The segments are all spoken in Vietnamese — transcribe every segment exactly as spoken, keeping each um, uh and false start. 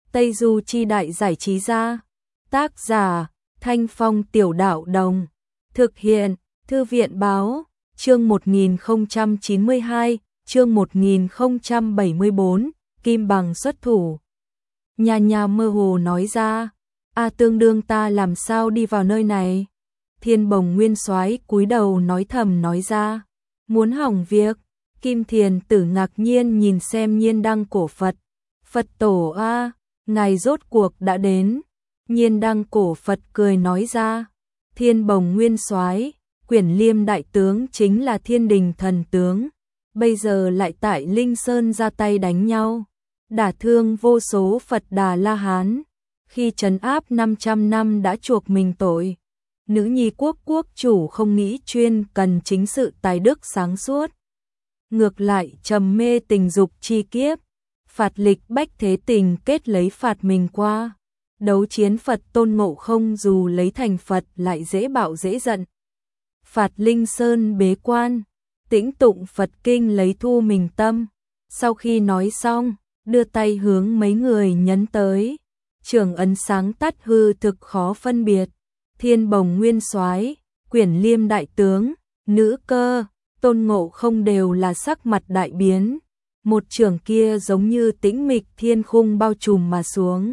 Tây Du Chi Đại Giải Trí Gia. Tác giả Thanh Phong Tiểu Đạo Đồng. Thực hiện Thư viện Báo. Chương một nghìn không trăm chín mươi hai, chương một nghìn không trăm bảy mươi bốn, Kim Bằng xuất thủ. Nha Nha mơ hồ nói ra, a tương đương ta làm sao đi vào nơi này? Thiên Bồng Nguyên Soái cúi đầu nói thầm nói ra, muốn hỏng việc. Kim Thiền Tử ngạc nhiên nhìn xem Nhiên Đăng cổ Phật. Phật tổ a, ngài rốt cuộc đã đến. Nhiên Đăng cổ Phật cười nói ra, Thiên Bồng Nguyên Soái, Quyển Liêm đại tướng chính là Thiên Đình thần tướng, bây giờ lại tại Linh Sơn ra tay đánh nhau, đả thương vô số Phật Đà La Hán, khi trấn áp năm trăm năm đã chuộc mình tội. Nữ nhi quốc quốc chủ không nghĩ chuyên cần chính sự tài đức sáng suốt, ngược lại trầm mê tình dục chi kiếp, phạt lịch bách thế tình kết lấy phạt mình qua. Đấu chiến Phật Tôn Ngộ Không dù lấy thành Phật lại dễ bạo dễ giận. Phạt Linh Sơn bế quan, tĩnh tụng Phật kinh lấy thu mình tâm. Sau khi nói xong, đưa tay hướng mấy người nhấn tới. Trường ấn sáng tắt hư thực khó phân biệt. Thiên Bồng Nguyên Soái, Quyển Liêm đại tướng, Nữ Cơ, Tôn Ngộ Không đều là sắc mặt đại biến. Một trường kia giống như tĩnh mịch thiên khung bao trùm mà xuống.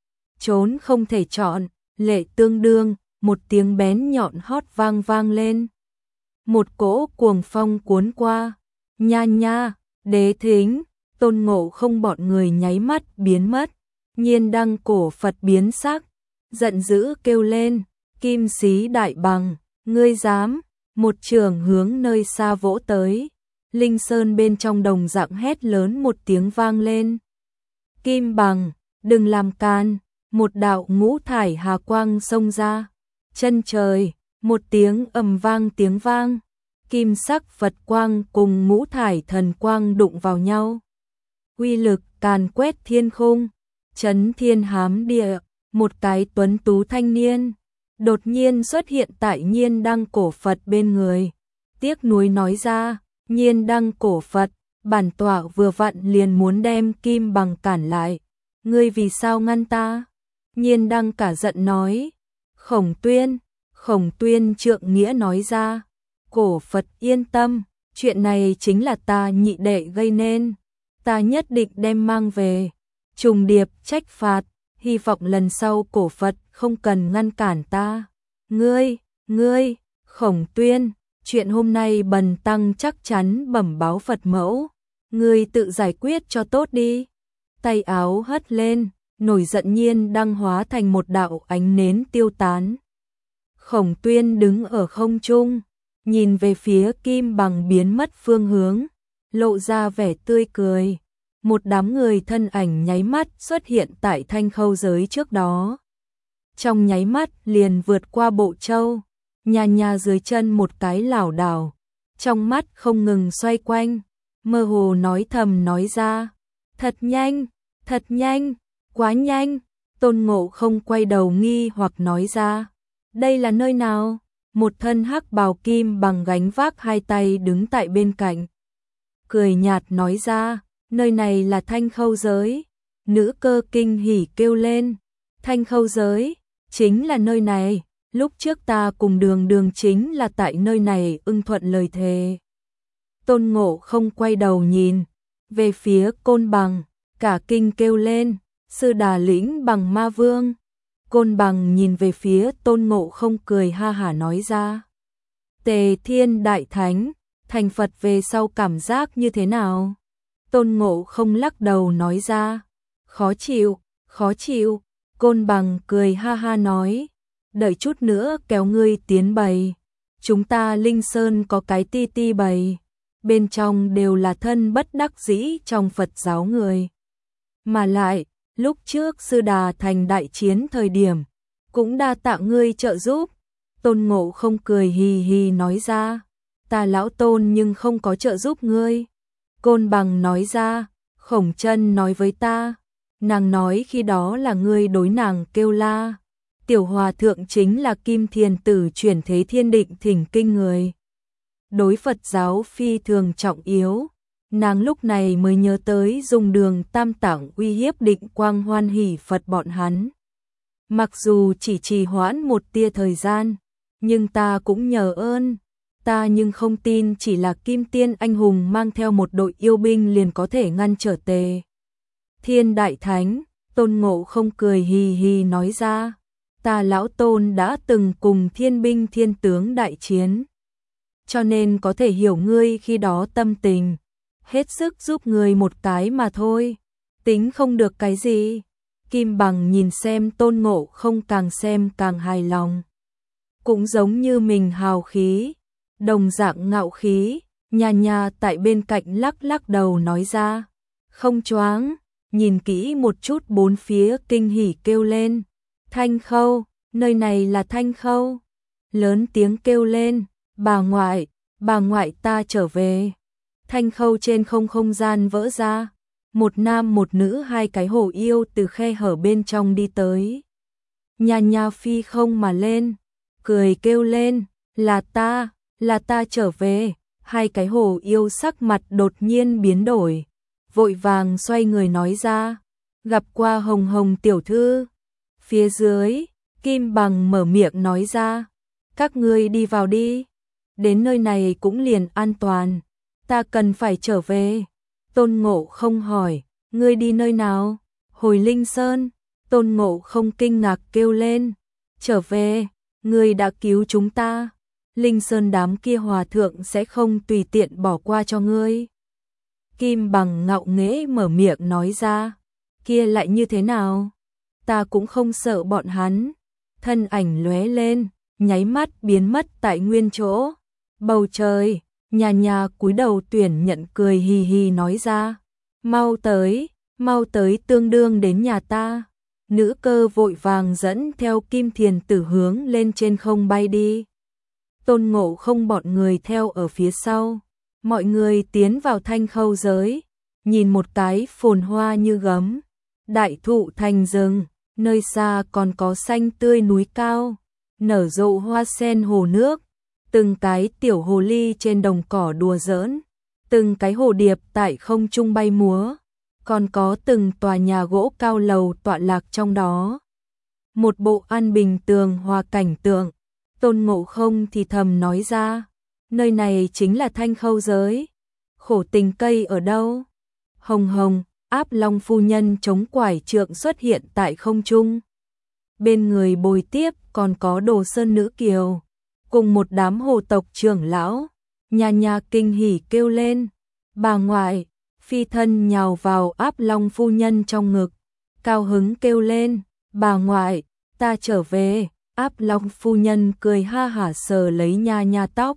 Trốn không thể chọn, lệ tương đương, một tiếng bén nhọn hót vang vang lên. Một cỗ cuồng phong cuốn qua, Nha Nha, Đế Thính, Tôn Ngộ Không bọn người nháy mắt biến mất. Nhiên Đăng cổ Phật biến sắc, giận dữ kêu lên, Kim Sĩ Đại Bằng, ngươi dám? Một trường hướng nơi xa vỗ tới. Linh Sơn bên trong đồng dạng hét lớn một tiếng vang lên. Kim Bằng, đừng làm can. Một đạo ngũ thải hà quang xông ra. Chân trời, một tiếng ầm vang tiếng vang. Kim sắc Phật quang cùng ngũ thải thần quang đụng vào nhau. Uy lực càn quét thiên khung, chấn thiên hám địa. Một cái tuấn tú thanh niên đột nhiên xuất hiện tại Nhiên Đăng cổ Phật bên người. Tiếc nuối nói ra, Nhiên Đăng cổ Phật, bản tọa vừa vặn liền muốn đem Kim Bằng cản lại. Ngươi vì sao ngăn ta? Nhiên Đăng cả giận nói. Khổng Tuyên, Khổng Tuyên trượng nghĩa nói ra, cổ Phật yên tâm, chuyện này chính là ta nhị đệ gây nên, ta nhất định đem mang về, trùng điệp trách phạt, hy vọng lần sau cổ Phật không cần ngăn cản ta. Ngươi, ngươi, Khổng Tuyên, chuyện hôm nay bần tăng chắc chắn bẩm báo Phật mẫu, ngươi tự giải quyết cho tốt đi. Tay áo hất lên, nổi giận Nhiên Đăng hóa thành một đạo ánh nến tiêu tán. Khổng Tuyên đứng ở không trung, nhìn về phía Kim Bằng biến mất phương hướng, lộ ra vẻ tươi cười. Một đám người thân ảnh nháy mắt xuất hiện tại Thanh Khâu giới trước đó. Trong nháy mắt liền vượt qua Bộ Châu, Nha Nha dưới chân một cái lảo đảo, trong mắt không ngừng xoay quanh, mơ hồ nói thầm nói ra, thật nhanh, thật nhanh, quá nhanh. Tôn Ngộ Không quay đầu nghi hoặc nói ra, đây là nơi nào? Một thân hắc bào Kim Bằng gánh vác hai tay đứng tại bên cạnh, cười nhạt nói ra, nơi này là Thanh Khâu giới. Nữ Cơ kinh hỉ kêu lên, Thanh Khâu giới, chính là nơi này, lúc trước ta cùng đường đường chính là tại nơi này ưng thuận lời thề. Tôn Ngộ Không quay đầu nhìn về phía Côn Bằng, cả kinh kêu lên, sư đà lĩnh Bằng Ma Vương. Côn Bằng nhìn về phía Tôn Ngộ Không cười ha hả nói ra, Tề Thiên Đại Thánh, thành Phật về sau cảm giác như thế nào? Tôn Ngộ Không lắc đầu nói ra, khó chịu, khó chịu. Côn Bằng cười ha ha nói, đợi chút nữa kéo ngươi tiến bầy. Chúng ta Linh Sơn có cái ti ti bầy, bên trong đều là thân bất đắc dĩ trong Phật giáo người. Mà lại, lúc trước Sư Đà thành đại chiến thời điểm, cũng đa tạ ngươi trợ giúp. Tôn Ngộ Không cười hì hì nói ra, ta lão Tôn nhưng không có trợ giúp ngươi. Côn Bằng nói ra, Khổng Chân nói với ta, nàng nói khi đó là ngươi đối nàng kêu la. Tiểu hòa thượng chính là Kim Thiền Tử chuyển thế thiên định thỉnh kinh người. Đối Phật giáo phi thường trọng yếu, Nàng lúc này mới nhớ tới dùng đường tam tạng uy hiếp Định Quang Hoan Hỷ Phật bọn hắn. Mặc dù chỉ trì hoãn một tia thời gian, nhưng ta cũng nhờ ơn. Ta nhưng không tin chỉ là Kim Tiên anh hùng mang theo một đội yêu binh liền có thể ngăn trở Tề Thiên Đại Thánh. Tôn Ngộ Không cười hì hì nói ra, ta lão Tôn đã từng cùng thiên binh thiên tướng đại chiến, cho nên có thể hiểu ngươi khi đó tâm tình, hết sức giúp ngươi một cái mà thôi, tính không được cái gì. Kim Bằng nhìn xem Tôn Ngộ Không càng xem càng hài lòng. Cũng giống như mình hào khí, đồng dạng ngạo khí, nha nha tại bên cạnh lắc lắc đầu nói ra, không choáng, nhìn kỹ một chút bốn phía kinh hỉ kêu lên, Thanh Khâu, nơi này là Thanh Khâu. Lớn tiếng kêu lên, bà ngoại, bà ngoại ta trở về. Thanh Khâu trên không không gian vỡ ra, một nam một nữ hai cái hổ yêu từ khe hở bên trong đi tới. Nha nha phi không mà lên, cười kêu lên, là ta, là ta trở về. Hai cái hổ yêu sắc mặt đột nhiên biến đổi, vội vàng xoay người nói ra, gặp qua Hồng Hồng tiểu thư. Phía dưới, Kim Bằng mở miệng nói ra, các ngươi đi vào đi, đến nơi này cũng liền an toàn, ta cần phải trở về. Tôn Ngộ Không hỏi, ngươi đi nơi nào? Hồi Linh Sơn. Tôn Ngộ Không kinh ngạc kêu lên, trở về, ngươi đã cứu chúng ta, Linh Sơn đám kia hòa thượng sẽ không tùy tiện bỏ qua cho ngươi. Kim Bằng ngạo nghễ mở miệng nói ra, kia lại như thế nào? Ta cũng không sợ bọn hắn. Thân ảnh lóe lên, nháy mắt biến mất tại nguyên chỗ. Bầu trời, nhà nhà cúi đầu tuyển nhận cười hì hì nói ra, mau tới, mau tới tương đương đến nhà ta. Nữ cơ vội vàng dẫn theo Kim Thiền Tử hướng lên trên không bay đi. Tôn Ngộ Không bọn người theo ở phía sau. Mọi người tiến vào Thanh Khâu giới, nhìn một cái phồn hoa như gấm, đại thụ thành rừng, nơi xa còn có xanh tươi núi cao, nở rộ hoa sen hồ nước, từng cái tiểu hồ ly trên đồng cỏ đùa giỡn, từng cái hồ điệp tại không trung bay múa, còn có từng tòa nhà gỗ cao lầu tọa lạc trong đó. Một bộ an bình tường hòa cảnh tượng. Tôn Ngộ Không thì thầm nói ra, nơi này chính là Thanh Khâu giới. Khổ tình cây ở đâu? Hồng Hồng, Áp Long phu nhân chống quải trượng xuất hiện tại không trung. Bên người bồi tiếp còn có Đồ Sơn nữ kiều, cùng một đám hồ tộc trưởng lão. Nha nha kinh hỉ kêu lên, bà ngoại. Phi thân nhào vào Áp Long phu nhân trong ngực, cao hứng kêu lên, bà ngoại, ta trở về. Áp Long phu nhân cười ha hả sờ lấy nha nha tóc.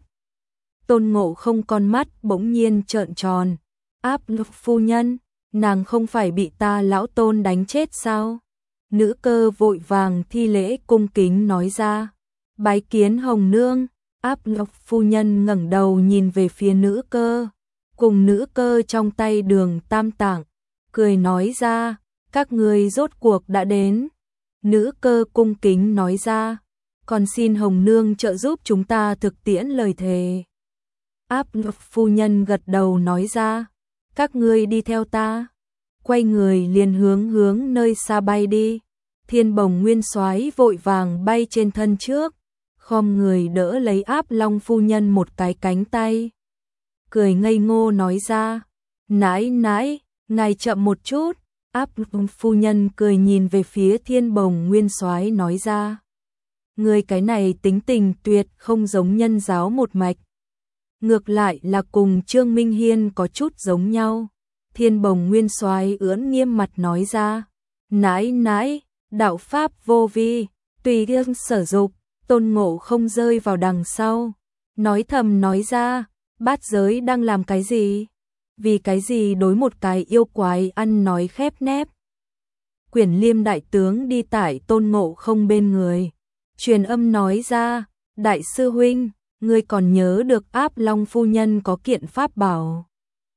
Tôn Ngộ Không con mắt bỗng nhiên trợn tròn. Áp Long phu nhân, nàng không phải bị ta lão Tôn đánh chết sao? Nữ cơ vội vàng thi lễ cung kính nói ra, bái kiến Hồng nương. Áp Long phu nhân ngẩng đầu nhìn về phía nữ cơ, cùng nữ cơ trong tay đường tam tạng, cười nói ra, các ngươi rốt cuộc đã đến. Nữ cơ cung kính nói ra, còn xin Hồng nương trợ giúp chúng ta thực tiễn lời thề. Áp Long phu nhân gật đầu nói ra, các ngươi đi theo ta. Quay người liền hướng hướng nơi xa bay đi. Thiên Bồng Nguyên Soái vội vàng bay trên thân trước, khom người đỡ lấy Áp Long phu nhân một cái cánh tay, cười ngây ngô nói ra, nãi nãi, ngài chậm một chút. Áp Long phu nhân cười nhìn về phía Thiên Bồng Nguyên Soái nói ra, người cái này tính tình tuyệt không giống nhân giáo một mạch, ngược lại là cùng Trương Minh Hiên có chút giống nhau. Thiên Bồng Nguyên Soái ưỡn nghiêm mặt nói ra, nãi nãi, đạo pháp vô vi, tùy ý sử dụng. Tôn Ngộ Không rơi vào đằng sau, nói thầm nói ra, bát giới đang làm cái gì? Vì cái gì đối một cái yêu quái ăn nói khép nép? Quyển Liêm đại tướng đi tại Tôn Ngộ Không bên người, truyền âm nói ra, đại sư huynh, ngươi còn nhớ được Áp Long phu nhân có kiện pháp bảo?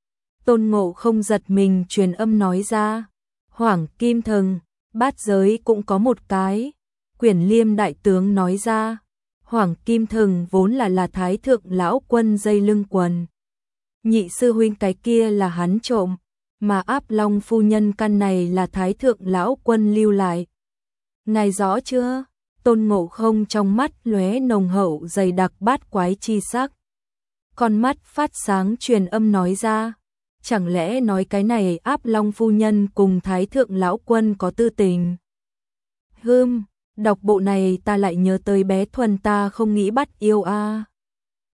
Tôn Ngộ Không giật mình truyền âm nói ra, Hoàng Kim Thần, bát giới cũng có một cái. Quyển Liêm đại tướng nói ra, Hoàng Kim Thần vốn là là Thái thượng lão quân dây lưng quần, nhị sư huynh cái kia là hắn trộm, mà Áp Long phu nhân căn này là Thái thượng lão quân lưu lại. Ngài rõ chưa? Tôn Ngộ Không trong mắt lóe nồng hậu dày đặc bát quái chi sắc. Con mắt phát sáng truyền âm nói ra, chẳng lẽ nói cái này Áp Long phu nhân cùng Thái thượng lão quân có tư tình? Hừm, đọc bộ này ta lại nhớ tới bé Thuần ta không nghĩ bắt yêu a.